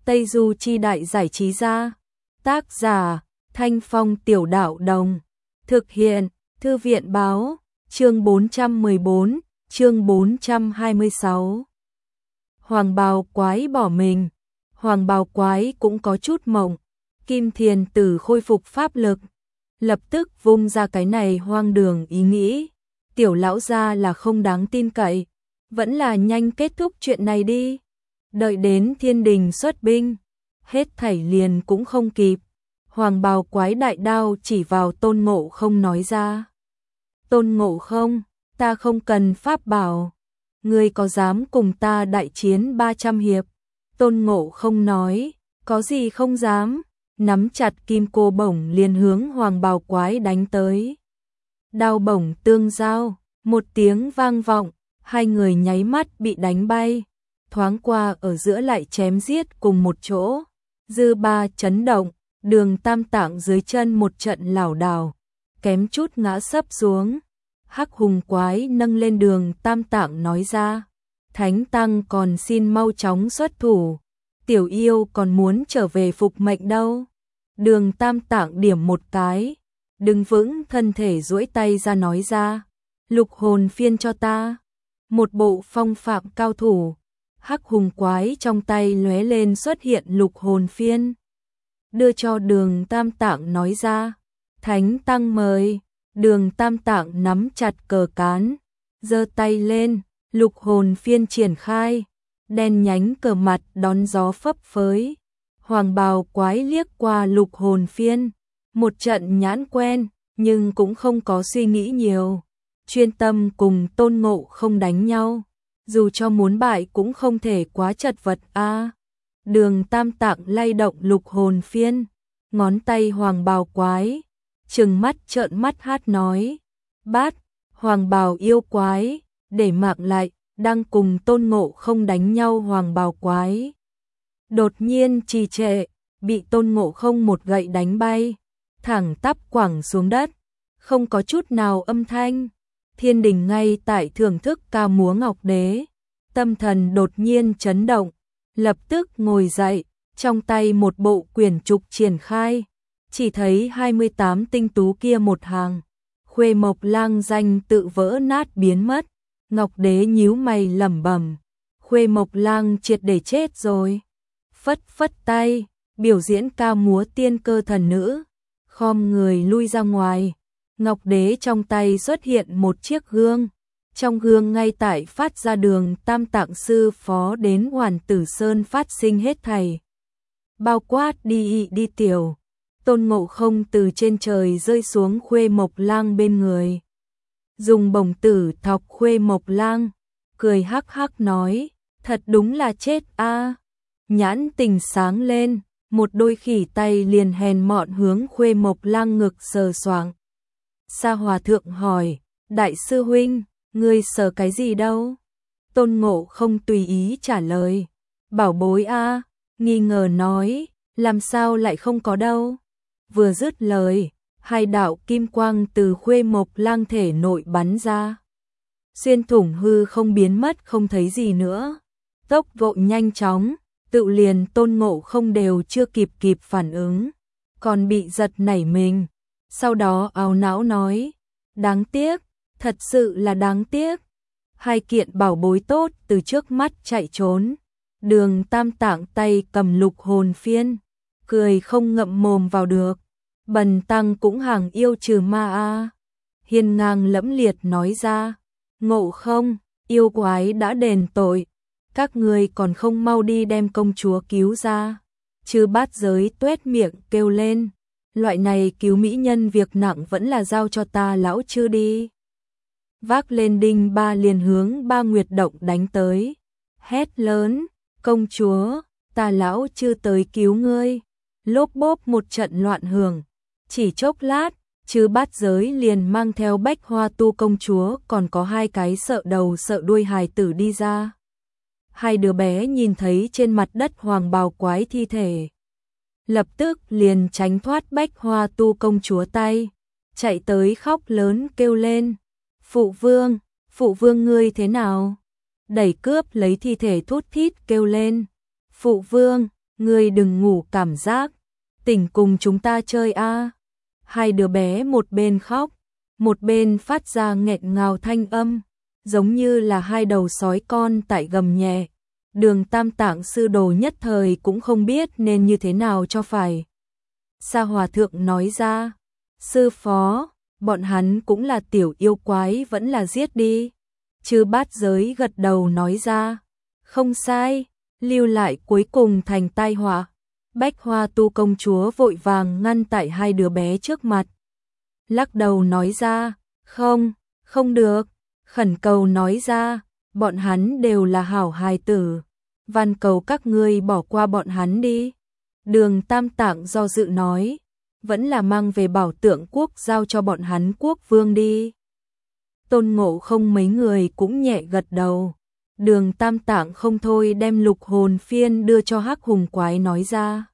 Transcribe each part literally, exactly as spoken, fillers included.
Tây Du Chi Đại Giải Trí Gia. Tác giả Thanh Phong Tiểu Đạo Đồng. Thực hiện Thư viện Báo. Chương bốn trăm mười bốn, chương bốn trăm hai mươi sáu. Hoàng bào quái bỏ mình. Hoàng bào quái cũng có chút mộng. Kim Thiền Tử khôi phục pháp lực, lập tức vung ra cái này hoang đường ý nghĩ. Tiểu lão gia là không đáng tin cậy, vẫn là nhanh kết thúc chuyện này đi. Đợi đến thiên đình xuất binh, hết thảy liền cũng không kịp. Hoàng bào quái đại đao chỉ vào Tôn Ngộ Không nói ra. Tôn Ngộ Không, ta không cần pháp bảo. Ngươi có dám cùng ta đại chiến ba trăm hiệp? Tôn Ngộ Không nói, có gì không dám. Nắm chặt kim cô bổng liền hướng hoàng bào quái đánh tới. Đao bổng tương giao, một tiếng vang vọng, hai người nháy mắt bị đánh bay. Thoáng qua ở giữa lại chém giết cùng một chỗ. Dư ba chấn động, Đường Tam Tạng dưới chân một trận lảo đảo, kém chút ngã sấp xuống. Hắc hùng quái nâng lên Đường Tam Tạng nói ra, Thánh Tăng còn xin mau chóng xuất thủ, tiểu yêu còn muốn trở về phục mệnh đâu. Đường Tam Tạng điểm một cái, đứng vững thân thể duỗi tay ra nói ra, lục hồn phiên cho ta. Một bộ phong phạm cao thủ, hắc hùng quái trong tay lóe lên xuất hiện lục hồn phiên. Đưa cho Đường Tam Tạng nói ra, Thánh Tăng mời. Đường Tam Tạng nắm chặt cờ cán, giơ tay lên, lục hồn phiên triển khai, đen nhánh cờ mặt đón gió phấp phới. Hoàng bào quái liếc qua lục hồn phiên, một trận nhãn quen, nhưng cũng không có suy nghĩ nhiều. Chuyên tâm cùng Tôn Ngộ Không đánh nhau, dù cho muốn bại cũng không thể quá chật vật a. À, Đường Tam Tạng lay động lục hồn phiên, ngón tay hoàng bào quái, trừng mắt trợn mắt hát nói, bát, hoàng bào yêu quái, để mạng lại, đang cùng Tôn Ngộ Không đánh nhau hoàng bào quái. Đột nhiên trì trệ, bị Tôn Ngộ Không một gậy đánh bay, thẳng tắp quẳng xuống đất, không có chút nào âm thanh. Thiên đình ngay tại thưởng thức ca múa Ngọc Đế, tâm thần đột nhiên chấn động, lập tức ngồi dậy, trong tay một bộ quyển trục triển khai, chỉ thấy hai mươi tám tinh tú kia một hàng, Khuê Mộc Lang danh tự vỡ nát biến mất. Ngọc Đế nhíu mày lẩm bẩm, Khuê Mộc Lang triệt để chết rồi. Phất phất tay, biểu diễn ca múa tiên cơ thần nữ, khom người lui ra ngoài. Ngọc Đế trong tay xuất hiện một chiếc gương, trong gương ngay tại phát ra Đường Tam Tạng sư phó đến Hoàn Tử Sơn phát sinh hết thảy, bao quát đi đi tiểu. Tôn Ngộ Không từ trên trời rơi xuống Khuê Mộc Lang bên người, dùng bổng tử thọc Khuê Mộc Lang, cười hắc hắc nói, thật đúng là chết a. À. Nhãn tình sáng lên, một đôi khỉ tay liền hèn mọn hướng Khuê Mộc Lang ngực sờ soạng. Sa Hòa Thượng hỏi, đại sư huynh, ngươi sờ cái gì đâu? Tôn Ngộ Không tùy ý trả lời, bảo bối a. À, nghi ngờ nói, làm sao lại không có đâu? Vừa dứt lời, hai đạo kim quang từ Khuê Mộc Lang thể nội bắn ra, xuyên thủng hư không biến mất không thấy gì nữa. Tốc độ nhanh chóng, tự liền Tôn Ngộ Không đều chưa kịp kịp phản ứng, còn bị giật nảy mình. Sau đó áo não nói, đáng tiếc, thật sự là đáng tiếc. Hai kiện bảo bối tốt từ trước mắt chạy trốn. Đường Tam Tạng tay cầm lục hồn phiên, cười không ngậm mồm vào được. Bần tăng cũng hàng yêu trừ ma a. Hiên ngang lẫm liệt nói ra, Ngộ Không, yêu quái đã đền tội, các ngươi còn không mau đi đem công chúa cứu ra. Chư Bát Giới tuét miệng kêu lên, loại này cứu mỹ nhân việc nặng vẫn là giao cho ta lão chư đi. Vác lên đinh ba liền hướng Ba Nguyệt Động đánh tới, hét lớn, công chúa, ta lão chư tới cứu ngươi. Lốp bốp một trận loạn hưởng, chỉ chốc lát, Chư Bát Giới liền mang theo Bách Hoa Tu công chúa còn có hai cái sợ đầu sợ đuôi hài tử đi ra. Hai đứa bé nhìn thấy trên mặt đất hoàng bào quái thi thể, lập tức liền tránh thoát Bách Hoa Tu công chúa tay, chạy tới khóc lớn kêu lên, phụ vương, phụ vương ngươi thế nào? Đẩy cướp lấy thi thể thút thít kêu lên, phụ vương, ngươi đừng ngủ cảm giác, tỉnh cùng chúng ta chơi a. Hai đứa bé một bên khóc, một bên phát ra nghẹn ngào thanh âm, giống như là hai đầu sói con tại gầm nhẹ. Đường Tam Tạng sư đồ nhất thời cũng không biết nên như thế nào cho phải. Sa Hòa Thượng nói ra, sư phó, bọn hắn cũng là tiểu yêu quái, vẫn là giết đi. Chư Bát Giới gật đầu nói ra, không sai, lưu lại cuối cùng thành tai họa. Bách Hoa Tu công chúa vội vàng ngăn tại hai đứa bé trước mặt. Lắc đầu nói ra, không, không được, khẩn cầu nói ra, bọn hắn đều là hảo hài tử, van cầu các ngươi bỏ qua bọn hắn đi. Đường Tam Tạng do dự nói, vẫn là mang về bảo tượng quốc giao cho bọn hắn quốc vương đi. Tôn Ngộ Không mấy người cũng nhẹ gật đầu. Đường Tam Tạng không thôi đem lục hồn phiên đưa cho Hắc Hùng Quái nói ra.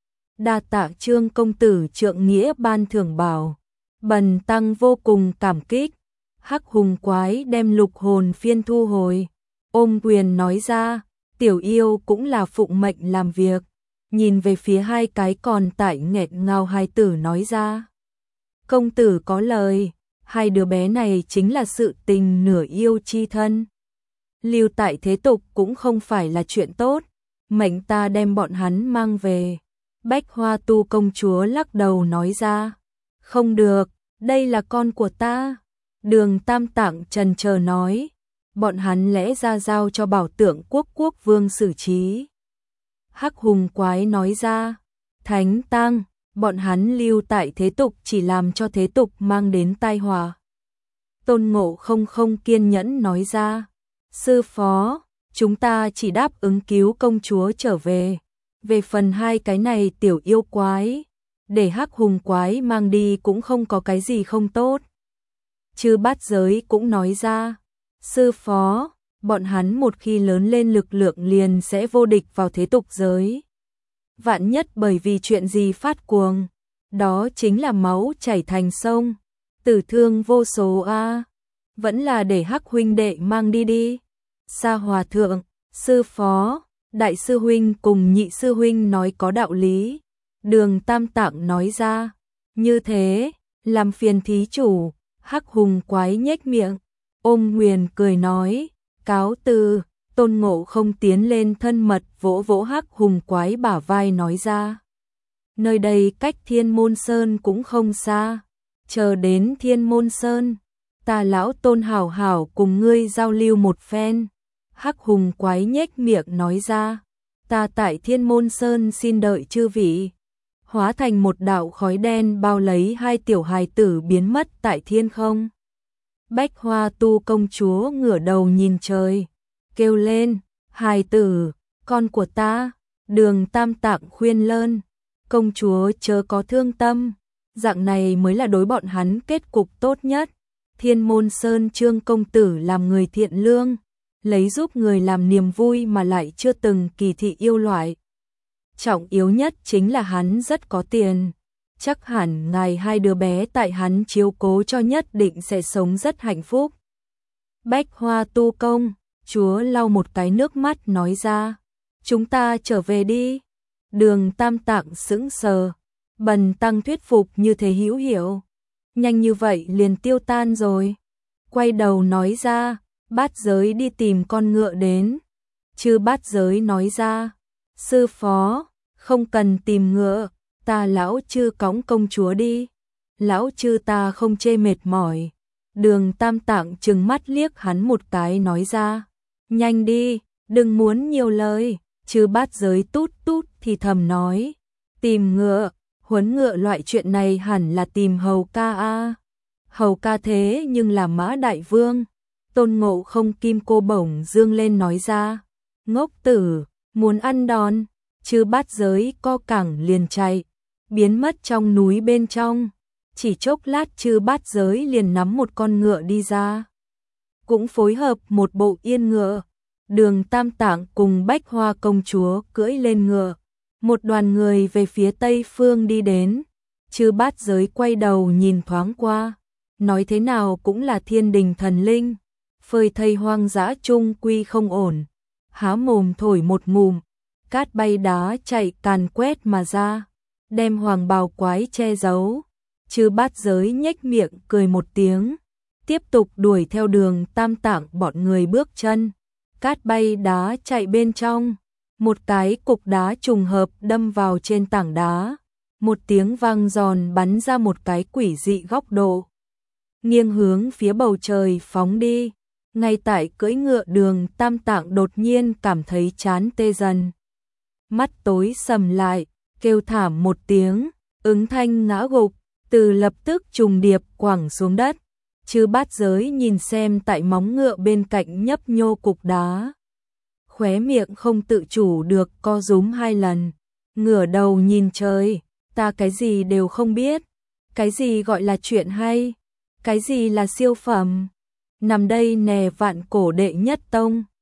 Đa tạ Trương công tử trượng nghĩa ban thưởng bảo, bần tăng vô cùng cảm kích. Hắc Hùng Quái đem lục hồn phiên thu hồi, ôm quyền nói ra, tiểu yêu cũng là phụng mệnh làm việc. Nhìn về phía hai cái còn tại nghẹn ngào hai tử nói ra, công tử có lời, hai đứa bé này chính là sự tình nửa yêu chi thân. Lưu tại thế tục cũng không phải là chuyện tốt, mệnh ta đem bọn hắn mang về. Bách Hoa Tu công chúa lắc đầu nói ra, không được, đây là con của ta. Đường Tam Tạng trần chờ nói, bọn hắn lẽ ra giao cho bảo tượng quốc quốc vương xử trí. Hắc Hùng Quái nói ra, Thánh Tăng, bọn hắn lưu tại thế tục chỉ làm cho thế tục mang đến tai họa. Tôn Ngộ Không không kiên nhẫn nói ra, sư phó, chúng ta chỉ đáp ứng cứu công chúa trở về. Về phần hai cái này tiểu yêu quái, để Hắc Hùng Quái mang đi cũng không có cái gì không tốt. Chư Bát Giới cũng nói ra, sư phó, bọn hắn một khi lớn lên lực lượng liền sẽ vô địch vào thế tục giới. Vạn nhất bởi vì chuyện gì phát cuồng, đó chính là máu chảy thành sông, tử thương vô số a. Vẫn là để Hắc huynh đệ mang đi đi. Sa Hòa Thượng, sư phó, đại sư huynh cùng nhị sư huynh nói có đạo lý. Đường Tam Tạng nói ra, như thế, làm phiền thí chủ. Hắc Hùng Quái nhếch miệng, ôm nguyền cười nói, cáo từ. Tôn Ngộ Không tiến lên thân mật vỗ vỗ Hắc Hùng Quái bả vai nói ra, nơi đây cách Thiên Môn Sơn cũng không xa, chờ đến Thiên Môn Sơn, ta lão Tôn hảo hảo cùng ngươi giao lưu một phen. Hắc Hùng Quái nhếch miệng nói ra, ta tại Thiên Môn Sơn xin đợi chư vị. Hóa thành một đạo khói đen bao lấy hai tiểu hài tử biến mất tại thiên không. Bách Hoa Tu công chúa ngửa đầu nhìn trời, kêu lên, hài tử, con của ta. Đường Tam Tạng khuyên lơn, công chúa chớ có thương tâm, dạng này mới là đối bọn hắn kết cục tốt nhất. Thiên Môn Sơn Trương công tử làm người thiện lương, lấy giúp người làm niềm vui mà lại chưa từng kỳ thị yêu loại. Trọng yếu nhất chính là hắn rất có tiền, chắc hẳn ngài hai đứa bé tại hắn chiếu cố cho nhất định sẽ sống rất hạnh phúc. Bách Hoa Tu công chúa lau một cái nước mắt nói ra, chúng ta trở về đi. Đường Tam Tạng sững sờ, bần tăng thuyết phục như thế hữu hiệu, nhanh như vậy liền tiêu tan rồi. Quay đầu nói ra, Bát Giới đi tìm con ngựa đến. Chư Bát Giới nói ra, sư phó, không cần tìm ngựa, ta lão chư cõng công chúa đi. Lão chư ta không chê mệt mỏi. Đường Tam Tạng trừng mắt liếc hắn một cái nói ra, nhanh đi, đừng muốn nhiều lời. Chư Bát Giới tút tút thì thầm nói, tìm ngựa, huấn ngựa loại chuyện này hẳn là tìm hầu ca a. Hầu ca thế nhưng là Mã Đại Vương. Tôn Ngộ Không kim cô bổng dương lên nói ra, ngốc tử, muốn ăn đòn. Chư Bát Giới co cẳng liền chạy, biến mất trong núi bên trong. Chỉ chốc lát Chư Bát Giới liền nắm một con ngựa đi ra, cũng phối hợp một bộ yên ngựa. Đường Tam Tạng cùng Bách Hoa công chúa cưỡi lên ngựa, một đoàn người về phía tây phương đi đến. Chư Bát Giới quay đầu nhìn thoáng qua, nói thế nào cũng là thiên đình thần linh, phơi thây hoang dã chung quy không ổn, há mồm thổi một ngụm, cát bay đá chạy càn quét mà ra, đem hoàng bào quái che giấu. Chư Bát Giới nhếch miệng cười một tiếng, tiếp tục đuổi theo Đường Tam Tạng bọn người bước chân. Cát bay đá chạy bên trong, một cái cục đá trùng hợp đâm vào trên tảng đá, một tiếng vang giòn bắn ra một cái quỷ dị góc độ, nghiêng hướng phía bầu trời phóng đi. Ngay tại cưỡi ngựa Đường Tam Tạng đột nhiên cảm thấy chán tê dần, mắt tối sầm lại, kêu thảm một tiếng, ứng thanh ngã gục, từ lập tức trùng điệp quẳng xuống đất. Chư Bát Giới nhìn xem tại móng ngựa bên cạnh nhấp nhô cục đá, khóe miệng không tự chủ được co rúm hai lần, ngửa đầu nhìn trời, ta cái gì đều không biết, cái gì gọi là chuyện hay, cái gì là siêu phẩm, nằm đây nè vạn cổ đệ nhất tông.